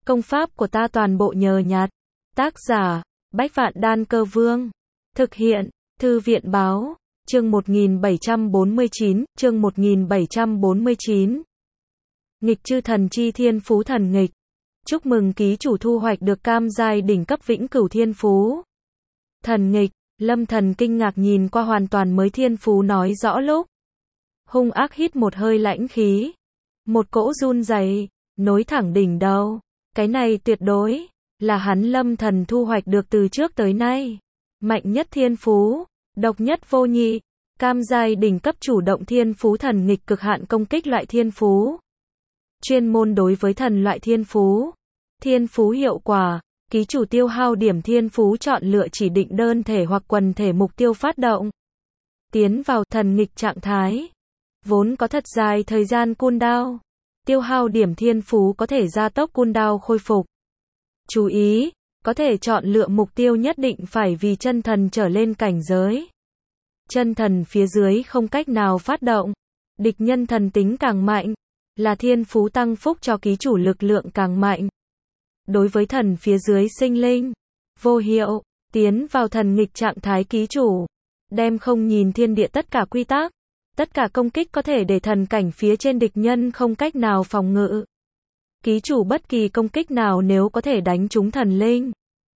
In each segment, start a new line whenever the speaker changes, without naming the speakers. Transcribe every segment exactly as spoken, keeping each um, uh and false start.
Công pháp của ta toàn bộ nhờ nhặt. Tác giả, Bách Vạn Đan Cơ Vương. Thực hiện, Thư viện Báo. Chương một nghìn bảy trăm bốn mươi chín, chương một nghìn bảy trăm bốn mươi chín. Nghịch chư thần chi thiên phú thần nghịch. Chúc mừng ký chủ thu hoạch được cam giai đỉnh cấp vĩnh cửu thiên phú. Thần nghịch, Lâm Thần kinh ngạc nhìn qua hoàn toàn mới thiên phú nói rõ lúc. Hung ác hít một hơi lãnh khí. Một cỗ run rẩy, nối thẳng đỉnh đầu. Cái này tuyệt đối là hắn Lâm Thần thu hoạch được từ trước tới nay. Mạnh nhất thiên phú, độc nhất vô nhị, cam giai đỉnh cấp chủ động thiên phú thần nghịch cực hạn công kích loại thiên phú. Chuyên môn đối với thần loại thiên phú. Thiên phú hiệu quả, ký chủ tiêu hao điểm thiên phú chọn lựa chỉ định đơn thể hoặc quần thể mục tiêu phát động. Tiến vào thần nghịch trạng thái. Vốn có thật dài thời gian cooldown. Tiêu hao điểm thiên phú có thể gia tốc cooldown khôi phục. Chú ý, có thể chọn lựa mục tiêu nhất định phải vì chân thần trở lên cảnh giới. Chân thần phía dưới không cách nào phát động. Địch nhân thần tính càng mạnh, là thiên phú tăng phúc cho ký chủ lực lượng càng mạnh. Đối với thần phía dưới sinh linh, vô hiệu, tiến vào thần nghịch trạng thái ký chủ. Đem không nhìn thiên địa tất cả quy tắc. Tất cả công kích có thể để thần cảnh phía trên địch nhân không cách nào phòng ngự. Ký chủ bất kỳ công kích nào nếu có thể đánh trúng thần linh,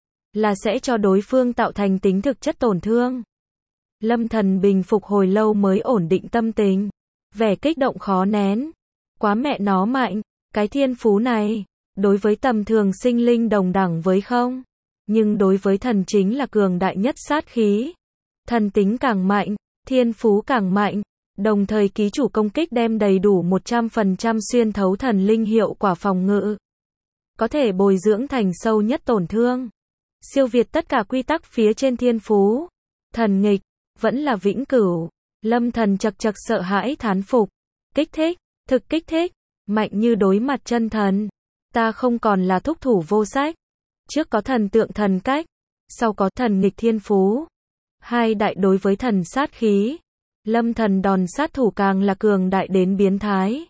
là sẽ cho đối phương tạo thành tính thực chất tổn thương. Lâm Thần bình phục hồi lâu mới ổn định tâm tình. Vẻ kích động khó nén. Quá mẹ nó mạnh, cái thiên phú này, đối với tầm thường sinh linh đồng đẳng với không. Nhưng đối với thần chính là cường đại nhất sát khí. Thần tính càng mạnh, thiên phú càng mạnh. Đồng thời ký chủ công kích đem đầy đủ một trăm phần trăm xuyên thấu thần linh hiệu quả phòng ngự. Có thể bồi dưỡng thành sâu nhất tổn thương. Siêu việt tất cả quy tắc phía trên thiên phú. Thần nghịch, vẫn là vĩnh cửu. Lâm Thần chật chật sợ hãi thán phục. Kích thích, thực kích thích, mạnh như đối mặt chân thần. Ta không còn là thúc thủ vô sách. Trước có thần tượng thần cách, sau có thần nghịch thiên phú. Hai đại đối với thần sát khí. Lâm Thần đòn sát thủ càng là cường đại đến biến thái.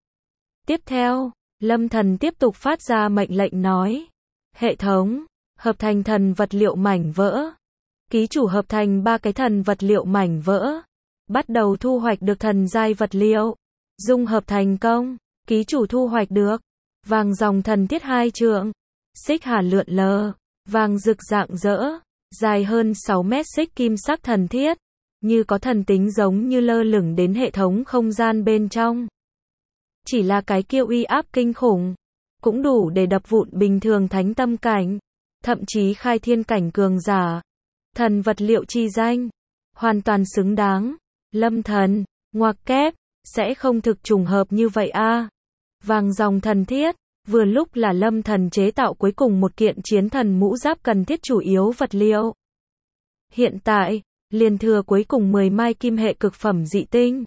Tiếp theo, Lâm Thần tiếp tục phát ra mệnh lệnh nói. Hệ thống, hợp thành thần vật liệu mảnh vỡ. Ký chủ hợp thành ba cái thần vật liệu mảnh vỡ. Bắt đầu thu hoạch được thần giai vật liệu. Dung hợp thành công, ký chủ thu hoạch được. Vàng dòng thần thiết hai trượng. Xích hà lượn lờ. Vàng rực rạng rỡ. Dài hơn sáu mét xích kim sắc thần thiết. Như có thần tính giống như lơ lửng đến hệ thống không gian bên trong. Chỉ là cái kia uy áp kinh khủng. Cũng đủ để đập vụn bình thường thánh tâm cảnh. Thậm chí khai thiên cảnh cường giả. Thần vật liệu chi danh. Hoàn toàn xứng đáng. Lâm Thần, ngoặc kép, sẽ không thực trùng hợp như vậy a. À. Vàng dòng thần thiết, vừa lúc là Lâm Thần chế tạo cuối cùng một kiện chiến thần mũ giáp cần thiết chủ yếu vật liệu. Hiện tại, liền thừa cuối cùng mười mai kim hệ cực phẩm dị tinh.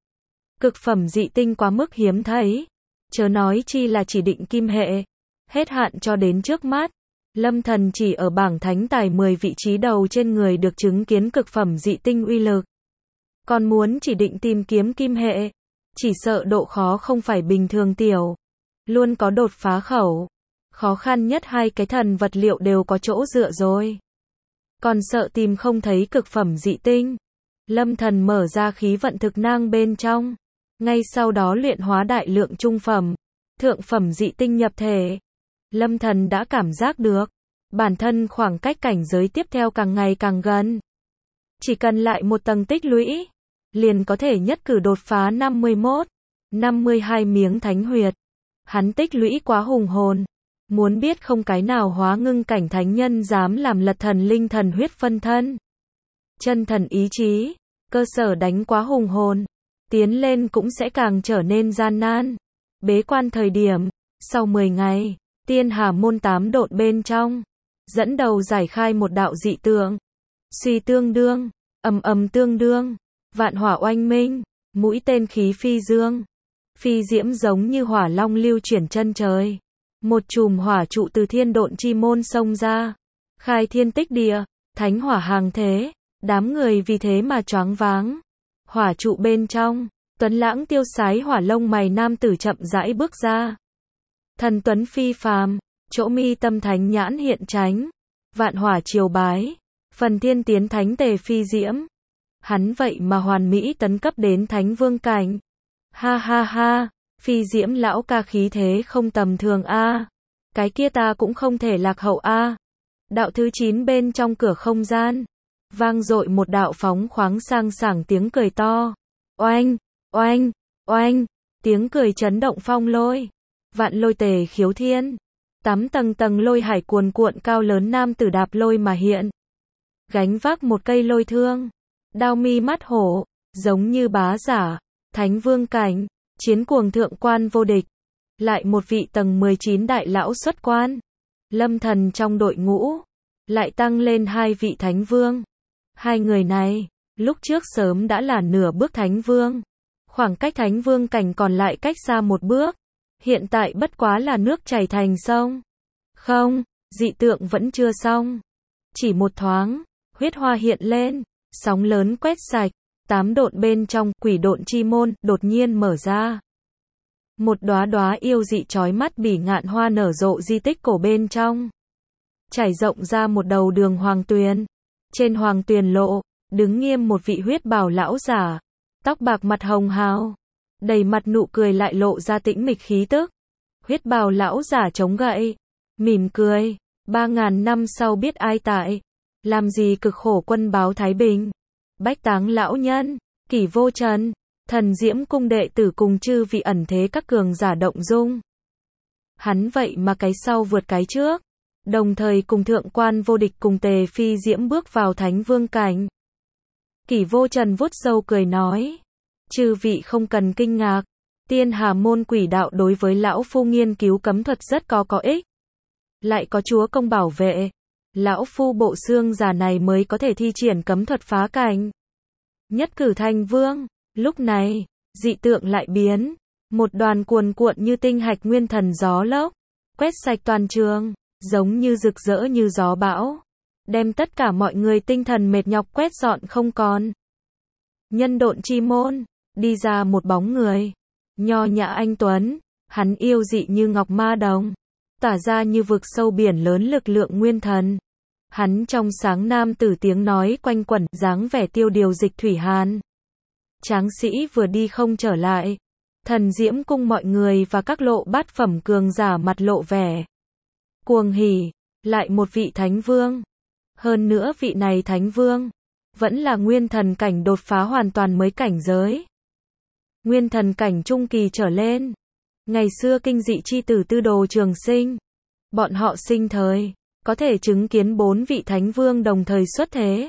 Cực phẩm dị tinh quá mức hiếm thấy. Chớ nói chi là chỉ định kim hệ. Hết hạn cho đến trước mắt. Lâm Thần chỉ ở bảng thánh tài mười vị trí đầu trên người được chứng kiến cực phẩm dị tinh uy lực. Còn muốn chỉ định tìm kiếm kim hệ. Chỉ sợ độ khó không phải bình thường tiểu. Luôn có đột phá khẩu. Khó khăn nhất hai cái thần vật liệu đều có chỗ dựa rồi. Còn sợ tìm không thấy cực phẩm dị tinh. Lâm Thần mở ra khí vận thực năng bên trong. Ngay sau đó luyện hóa đại lượng trung phẩm, thượng phẩm dị tinh nhập thể. Lâm Thần đã cảm giác được. Bản thân khoảng cách cảnh giới tiếp theo càng ngày càng gần. Chỉ cần lại một tầng tích lũy. Liền có thể nhất cử đột phá năm mươi mốt, năm mươi hai miếng thánh huyệt. Hắn tích lũy quá hùng hồn. Muốn biết không cái nào hóa ngưng cảnh thánh nhân dám làm lật thần linh thần huyết phân thân. Chân thần ý chí, cơ sở đánh quá hùng hồn. Tiến lên cũng sẽ càng trở nên gian nan. Bế quan thời điểm, sau mười ngày, tiên hà môn tám độn bên trong. Dẫn đầu giải khai một đạo dị tượng. Suy tương đương, ầm ầm tương đương, vạn hỏa oanh minh, mũi tên khí phi dương. Phi diễm giống như hỏa long lưu chuyển chân trời. Một chùm hỏa trụ từ thiên độn chi môn xông ra. Khai thiên tích địa, thánh hỏa hàng thế. Đám người vì thế mà choáng váng. Hỏa trụ bên trong, tuấn lãng tiêu sái hỏa lông mày nam tử chậm rãi bước ra. Thần tuấn phi phàm, chỗ mi tâm thánh nhãn hiện tránh, vạn hỏa triều bái, phần thiên tiến thánh tề phi diễm. Hắn vậy mà hoàn mỹ tấn cấp đến thánh vương cảnh. Ha ha ha, phi diễm lão ca khí thế không tầm thường a. Cái kia ta cũng không thể lạc hậu a. Đạo thứ chín bên trong cửa không gian, vang dội một đạo phóng khoáng sang sảng tiếng cười to. Oanh, oanh, oanh, tiếng cười chấn động phong lôi. Vạn lôi tề khiếu thiên. Tám tầng tầng lôi hải cuồn cuộn cao lớn nam tử đạp lôi mà hiện. Gánh vác một cây lôi thương. Đao mi mắt hổ, giống như bá giả, thánh vương cảnh, chiến cuồng thượng quan vô địch. Lại một vị tầng mười chín đại lão xuất quan. Lâm thần trong đội ngũ. Lại tăng lên hai vị thánh vương. Hai người này, lúc trước sớm đã là nửa bước thánh vương. Khoảng cách thánh vương cảnh còn lại cách xa một bước. Hiện tại bất quá là nước chảy thành sông. Không, dị tượng vẫn chưa xong. Chỉ một thoáng, huyết hoa hiện lên, sóng lớn quét sạch, tám độn bên trong, quỷ độn chi môn, đột nhiên mở ra. Một đóa đóa yêu dị chói mắt bỉ ngạn hoa nở rộ di tích cổ bên trong. Trải rộng ra một đầu đường hoàng tuyền. Trên hoàng tuyền lộ, đứng nghiêm một vị huyết bào lão giả. Tóc bạc mặt hồng hào. Đầy mặt nụ cười lại lộ ra tĩnh mịch khí tức. Huyết bào lão giả chống gậy. Mỉm cười. Ba ngàn năm sau biết ai tại. Làm gì cực khổ quân báo Thái Bình. Bách táng lão nhân. Kỷ vô trần. Thần diễm cung đệ tử cùng chư vị ẩn thế các cường giả động dung. Hắn vậy mà cái sau vượt cái trước. Đồng thời cùng thượng quan vô địch cùng tề phi diễm bước vào thánh vương cảnh. Kỷ vô trần vuốt râu cười nói. Chư vị không cần kinh ngạc. Tiên hà môn quỷ đạo đối với lão phu nghiên cứu cấm thuật rất có có ích. Lại có chúa công bảo vệ. Lão phu bộ xương già này mới có thể thi triển cấm thuật phá cảnh. Nhất cử thành vương. Lúc này, dị tượng lại biến. Một đoàn cuồn cuộn như tinh hạch nguyên thần gió lốc. Quét sạch toàn trường. Giống như rực rỡ như gió bão. Đem tất cả mọi người tinh thần mệt nhọc quét dọn không còn. Nhân độn chi môn. Đi ra một bóng người. Nho nhã anh tuấn. Hắn yêu dị như ngọc ma đồng. Tỏa ra như vực sâu biển lớn lực lượng nguyên thần. Hắn trong sáng nam tử tiếng nói quanh quẩn, dáng vẻ tiêu điều dịch thủy hàn. Tráng sĩ vừa đi không trở lại. Thần diễm cung mọi người và các lộ bát phẩm cường giả mặt lộ vẻ cuồng hỉ. Lại một vị thánh vương. Hơn nữa vị này thánh vương vẫn là nguyên thần cảnh đột phá hoàn toàn mới cảnh giới. Nguyên thần cảnh trung kỳ trở lên. Ngày xưa kinh dị chi tử Tư Đồ Trường Sinh. Bọn họ sinh thời có thể chứng kiến bốn vị thánh vương đồng thời xuất thế.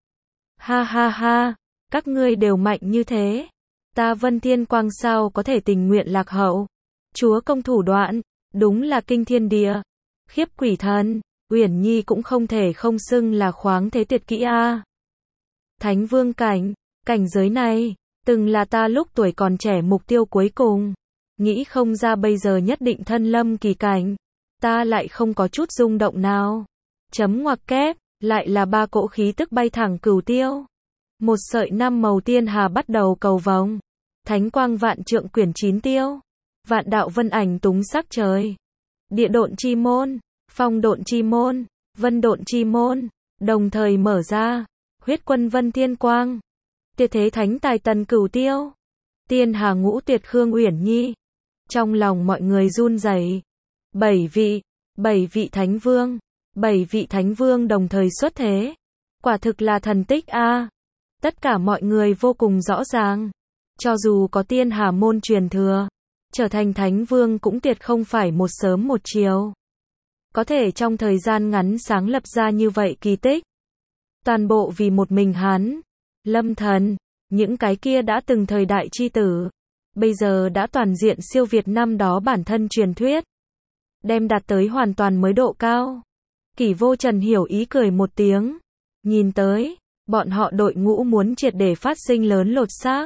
Ha ha ha, các ngươi đều mạnh như thế. Ta Vân Thiên Quang sao có thể tình nguyện lạc hậu. Chúa công thủ đoạn, đúng là kinh thiên địa. Khiếp quỷ thần, Uyển Nhi cũng không thể không xưng là khoáng thế tuyệt kỹ a. Thánh vương cảnh, cảnh giới này, từng là ta lúc tuổi còn trẻ mục tiêu cuối cùng. Nghĩ không ra bây giờ nhất định thân lâm kỳ cảnh. Ta lại không có chút rung động nào. Chấm ngoặc kép, lại là ba cỗ khí tức bay thẳng cửu tiêu. Một sợi năm màu tiên hà bắt đầu cầu vồng. Thánh quang vạn trượng quyển chín tiêu. Vạn đạo vân ảnh túng sắc trời. Địa độn chi môn, phong độn chi môn, vân độn chi môn, đồng thời mở ra. Huyết quân Vân Thiên Quang. Tuyệt thế thánh tài tần cửu tiêu. Tiên hà ngũ tuyệt Khương Uyển Nhi. Trong lòng mọi người run rẩy. Bảy vị, bảy vị thánh vương, bảy vị thánh vương đồng thời xuất thế. Quả thực là thần tích a. Tất cả mọi người vô cùng rõ ràng. Cho dù có tiên hà môn truyền thừa, trở thành thánh vương cũng tuyệt không phải một sớm một chiều. Có thể trong thời gian ngắn sáng lập ra như vậy kỳ tích. Toàn bộ vì một mình hắn. Lâm thần, những cái kia đã từng thời đại chi tử. Bây giờ đã toàn diện siêu việt năm đó bản thân truyền thuyết. Đem đạt tới hoàn toàn mới độ cao. Kỷ vô trần hiểu ý cười một tiếng. Nhìn tới, bọn họ đội ngũ muốn triệt để phát sinh lớn lột xác.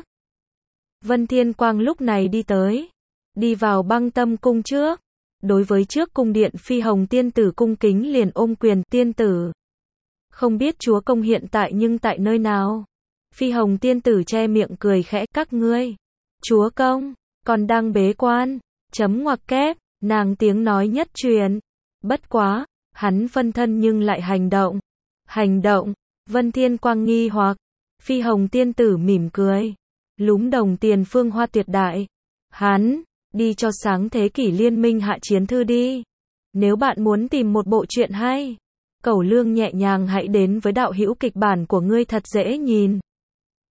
Vân Thiên Quang lúc này đi tới. Đi vào Băng Tâm cung trước. Đối với trước cung điện Phi Hồng tiên tử cung kính liền ôm quyền tiên tử. Không biết chúa công hiện tại nhưng tại nơi nào. Phi Hồng tiên tử che miệng cười khẽ các ngươi. Chúa công, còn đang bế quan. Chấm ngoặc kép, nàng tiếng nói nhất truyền. Bất quá, hắn phân thân nhưng lại hành động. Hành động, Vân Thiên Quang nghi hoặc, Phi Hồng tiên tử mỉm cười. Lúm đồng tiền phương hoa tuyệt đại. Hắn, đi cho sáng thế kỷ liên minh hạ chiến thư đi. Nếu bạn muốn tìm một bộ truyện hay, cẩu lương nhẹ nhàng hãy đến với đạo hữu kịch bản của ngươi thật dễ nhìn.